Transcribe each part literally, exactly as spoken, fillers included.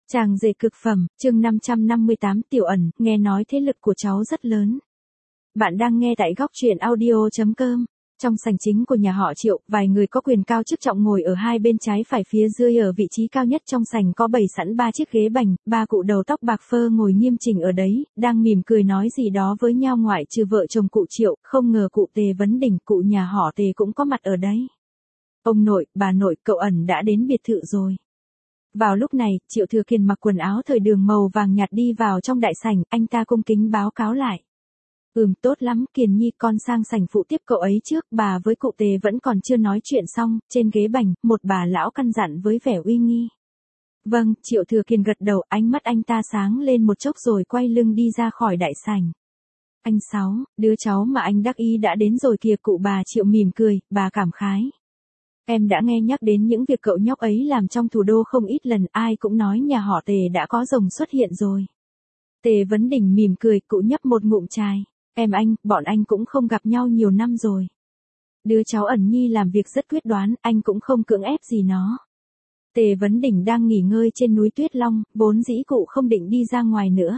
Chàng rể cực phẩm, chương năm trăm năm mươi tám Tiểu ẩn, nghe nói thế lực của cháu rất lớn. Bạn đang nghe tại góc truyện audio.com. Trong sảnh chính của nhà họ Triệu, vài người có quyền cao chức trọng ngồi ở hai bên trái phải phía dưới ở vị trí cao nhất trong sảnh có bày sẵn ba chiếc ghế bành, ba cụ đầu tóc bạc phơ ngồi nghiêm chỉnh ở đấy, đang mỉm cười nói gì đó với nhau ngoại trừ vợ chồng cụ Triệu, không ngờ cụ Tề Vấn Đỉnh, cụ nhà họ Tề cũng có mặt ở đấy. Ông nội, bà nội, cậu ẩn đã đến biệt thự rồi. Vào lúc này, Triệu Thừa Kiền mặc quần áo thời đường màu vàng nhạt đi vào trong đại sảnh, anh ta cung kính báo cáo lại. Ừm, tốt lắm, Kiền Nhi, con sang sảnh phụ tiếp cậu ấy trước, bà với cụ Tề vẫn còn chưa nói chuyện xong, trên ghế bành, một bà lão căn dặn với vẻ uy nghi. Vâng, Triệu Thừa Kiền gật đầu, ánh mắt anh ta sáng lên một chốc rồi quay lưng đi ra khỏi đại sảnh. Anh Sáu, đứa cháu mà anh đắc ý đã đến rồi kìa, cụ bà Triệu mỉm cười, bà cảm khái. Em đã nghe nhắc đến những việc cậu nhóc ấy làm trong thủ đô không ít lần, ai cũng nói nhà họ Tề đã có rồng xuất hiện rồi. Tề Vấn Đỉnh mỉm cười, cụ nhấp một ngụm trà. Em anh, bọn anh cũng không gặp nhau nhiều năm rồi. Đứa cháu Ẩn Nhi làm việc rất quyết đoán, anh cũng không cưỡng ép gì nó. Tề Vấn Đỉnh đang nghỉ ngơi trên núi Tuyết Long, vốn dĩ cụ không định đi ra ngoài nữa.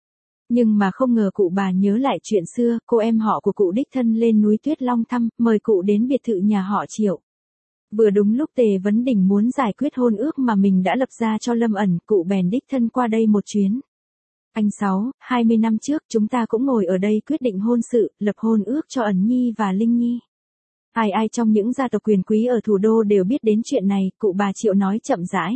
Nhưng mà không ngờ cụ bà nhớ lại chuyện xưa, cô em họ của cụ đích thân lên núi Tuyết Long thăm, mời cụ đến biệt thự nhà họ Triệu. Vừa đúng lúc Tề Vấn Đỉnh muốn giải quyết hôn ước mà mình đã lập ra cho Lâm Ẩn, cụ bèn đích thân qua đây một chuyến. Anh Sáu, hai mươi năm trước chúng ta cũng ngồi ở đây quyết định hôn sự, lập hôn ước cho Ẩn Nhi và Linh Nhi. Ai ai trong những gia tộc quyền quý ở thủ đô đều biết đến chuyện này, cụ bà Triệu nói chậm rãi.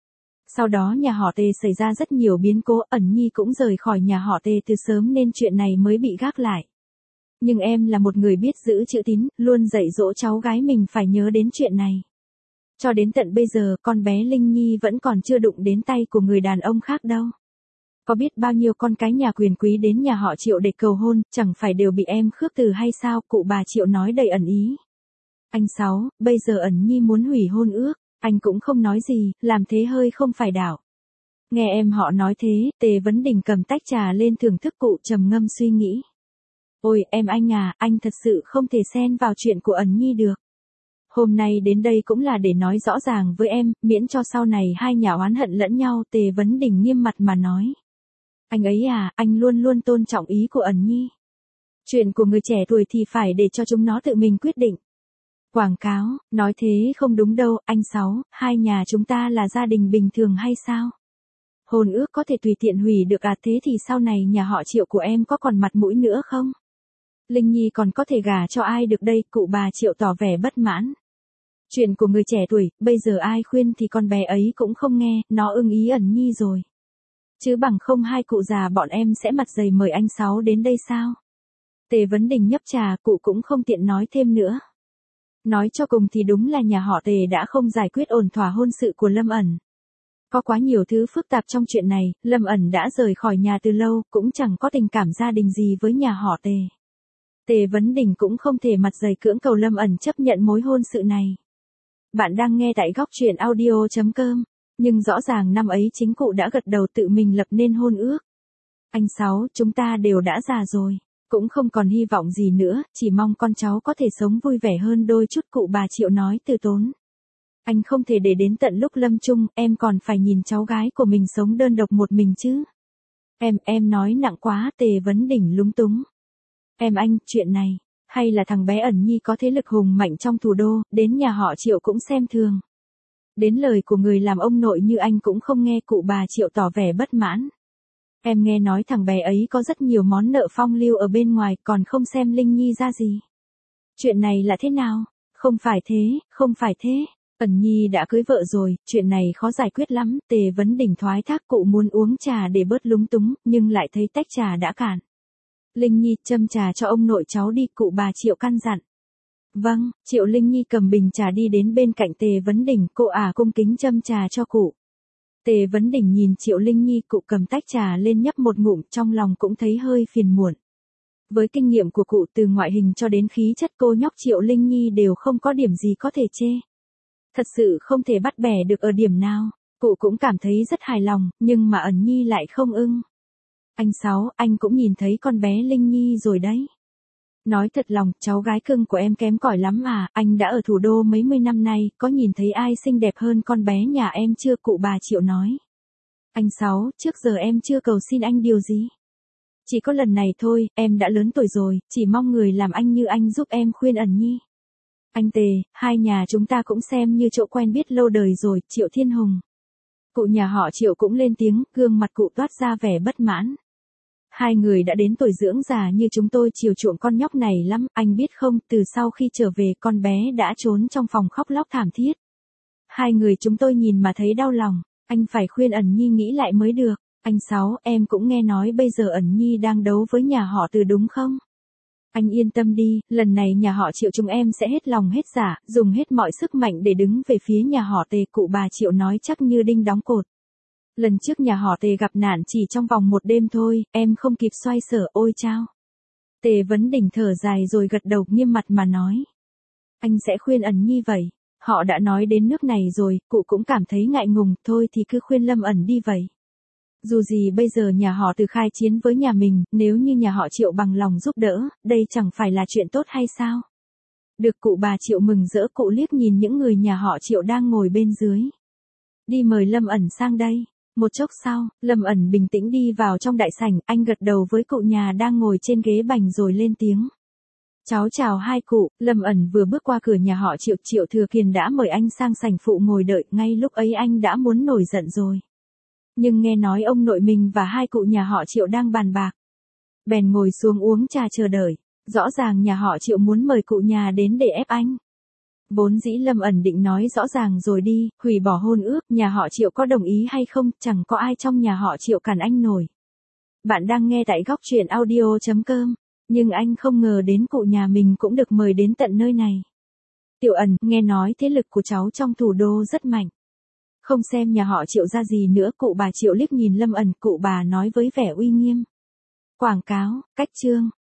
Sau đó nhà họ Tề xảy ra rất nhiều biến cố, Ẩn Nhi cũng rời khỏi nhà họ Tề từ sớm nên chuyện này mới bị gác lại. Nhưng em là một người biết giữ chữ tín, luôn dạy dỗ cháu gái mình phải nhớ đến chuyện này. Cho đến tận bây giờ, con bé Linh Nhi vẫn còn chưa đụng đến tay của người đàn ông khác đâu. Có biết bao nhiêu con cái nhà quyền quý đến nhà họ Triệu để cầu hôn, chẳng phải đều bị em khước từ hay sao, cụ bà Triệu nói đầy ẩn ý. Anh Sáu, bây giờ Ẩn Nhi muốn hủy hôn ước, anh cũng không nói gì, làm thế hơi không phải đảo. Nghe em họ nói thế, Tề Vấn Đỉnh cầm tách trà lên thưởng thức, cụ trầm ngâm suy nghĩ. Ôi, em anh à, anh thật sự không thể xen vào chuyện của Ẩn Nhi được. Hôm nay đến đây cũng là để nói rõ ràng với em, miễn cho sau này hai nhà oán hận lẫn nhau, Tề Vấn Đỉnh nghiêm mặt mà nói. Anh ấy à, anh luôn luôn tôn trọng ý của Ẩn Nhi. Chuyện của người trẻ tuổi thì phải để cho chúng nó tự mình quyết định. Quảng cáo, nói thế không đúng đâu, anh Sáu, hai nhà chúng ta là gia đình bình thường hay sao? Hôn ước có thể tùy tiện hủy được à, thế thì sau này nhà họ Triệu của em có còn mặt mũi nữa không? Linh Nhi còn có thể gả cho ai được đây, cụ bà Triệu tỏ vẻ bất mãn. Chuyện của người trẻ tuổi, bây giờ ai khuyên thì con bé ấy cũng không nghe, nó ưng ý Ẩn Nhi rồi. Chứ bằng không hai cụ già bọn em sẽ mặt dày mời anh Sáu đến đây sao? Tề Vấn Đỉnh nhấp trà, cụ cũng không tiện nói thêm nữa. Nói cho cùng thì đúng là nhà họ Tề đã không giải quyết ổn thỏa hôn sự của Lâm Ẩn. Có quá nhiều thứ phức tạp trong chuyện này, Lâm Ẩn đã rời khỏi nhà từ lâu, cũng chẳng có tình cảm gia đình gì với nhà họ Tề. Tề Vấn Đỉnh cũng không thể mặt dày cưỡng cầu Lâm Ẩn chấp nhận mối hôn sự này. Bạn đang nghe tại góc truyện audio.com, nhưng rõ ràng năm ấy chính cụ đã gật đầu tự mình lập nên hôn ước. Anh Sáu, chúng ta đều đã già rồi, cũng không còn hy vọng gì nữa, chỉ mong con cháu có thể sống vui vẻ hơn đôi chút, cụ bà Triệu nói từ tốn. Anh không thể để đến tận lúc lâm chung, em còn phải nhìn cháu gái của mình sống đơn độc một mình chứ. Em, em nói nặng quá, Tề Vấn Đỉnh lúng túng. Em anh, chuyện này, hay là thằng bé Ẩn Nhi có thế lực hùng mạnh trong thủ đô, đến nhà họ Triệu cũng xem thường. Đến lời của người làm ông nội như anh cũng không nghe, cụ bà Triệu tỏ vẻ bất mãn. Em nghe nói thằng bé ấy có rất nhiều món nợ phong lưu ở bên ngoài, còn không xem Linh Nhi ra gì. Chuyện này là thế nào? Không phải thế, không phải thế. Ẩn Nhi đã cưới vợ rồi, chuyện này khó giải quyết lắm, Tề Vấn Đỉnh thoái thác, cụ muốn uống trà để bớt lúng túng, nhưng lại thấy tách trà đã cạn. Linh Nhi, châm trà cho ông nội cháu đi, cụ bà Triệu căn dặn. Vâng, Triệu Linh Nhi cầm bình trà đi đến bên cạnh Tề Vấn Đỉnh, cô ả cung kính châm trà cho cụ. Tề Vấn Đỉnh nhìn Triệu Linh Nhi, cụ cầm tách trà lên nhấp một ngụm, trong lòng cũng thấy hơi phiền muộn. Với kinh nghiệm của cụ từ ngoại hình cho đến khí chất, cô nhóc Triệu Linh Nhi đều không có điểm gì có thể chê. Thật sự không thể bắt bẻ được ở điểm nào, cụ cũng cảm thấy rất hài lòng, nhưng mà Ẩn Nhi lại không ưng. Anh Sáu, anh cũng nhìn thấy con bé Linh Nhi rồi đấy. Nói thật lòng, cháu gái cưng của em kém cỏi lắm à, anh đã ở thủ đô mấy mươi năm nay, có nhìn thấy ai xinh đẹp hơn con bé nhà em chưa, cụ bà Triệu nói. Anh Sáu, trước giờ em chưa cầu xin anh điều gì. Chỉ có lần này thôi, em đã lớn tuổi rồi, chỉ mong người làm anh như anh giúp em khuyên ẩn nhi. Anh Tề, hai nhà chúng ta cũng xem như chỗ quen biết lâu đời rồi, Triệu Thiên Hùng. Cụ nhà họ Triệu cũng lên tiếng, gương mặt cụ toát ra vẻ bất mãn. Hai người đã đến tuổi dưỡng già như chúng tôi chiều chuộng con nhóc này lắm, anh biết không, từ sau khi trở về con bé đã trốn trong phòng khóc lóc thảm thiết. Hai người chúng tôi nhìn mà thấy đau lòng, anh phải khuyên ẩn nhi nghĩ lại mới được. Anh Sáu, em cũng nghe nói bây giờ ẩn nhi đang đấu với nhà họ Từ đúng không? Anh yên tâm đi, lần này nhà họ Triệu chúng em sẽ hết lòng hết dạ, dùng hết mọi sức mạnh để đứng về phía nhà họ Tề, cụ bà Triệu nói chắc như đinh đóng cột. Lần trước nhà họ Tề gặp nạn chỉ trong vòng một đêm thôi, em không kịp xoay sở, ôi chao. Tề Vấn Đỉnh thở dài rồi gật đầu nghiêm mặt mà nói. Anh sẽ khuyên ẩn nhi vậy, họ đã nói đến nước này rồi, cụ cũng cảm thấy ngại ngùng, thôi thì cứ khuyên Lâm ẩn đi vậy. Dù gì bây giờ nhà họ Từ khai chiến với nhà mình, nếu như nhà họ Triệu bằng lòng giúp đỡ, đây chẳng phải là chuyện tốt hay sao? Được, cụ bà Triệu mừng rỡ, cụ liếc nhìn những người nhà họ Triệu đang ngồi bên dưới. Đi mời Lâm ẩn sang đây. Một chốc sau, Lâm ẩn bình tĩnh đi vào trong đại sảnh, anh gật đầu với cụ nhà đang ngồi trên ghế bành rồi lên tiếng. Cháu chào hai cụ. Lâm ẩn vừa bước qua cửa nhà họ Triệu, Triệu Thừa Kiền đã mời anh sang sảnh phụ ngồi đợi, ngay lúc ấy anh đã muốn nổi giận rồi. Nhưng nghe nói ông nội mình và hai cụ nhà họ Triệu đang bàn bạc. Bèn ngồi xuống uống trà chờ đợi, rõ ràng nhà họ Triệu muốn mời cụ nhà đến để ép anh. Vốn dĩ Lâm ẩn định nói rõ ràng rồi đi, hủy bỏ hôn ước, nhà họ Triệu có đồng ý hay không, chẳng có ai trong nhà họ Triệu cản anh nổi. Bạn đang nghe tại góc truyện audio chấm com, nhưng anh không ngờ đến cụ nhà mình cũng được mời đến tận nơi này. Tiểu ẩn, nghe nói thế lực của cháu trong thủ đô rất mạnh. Không xem nhà họ Triệu ra gì nữa, cụ bà Triệu liếc nhìn Lâm ẩn, cụ bà nói với vẻ uy nghiêm. Quảng cáo, cách chương.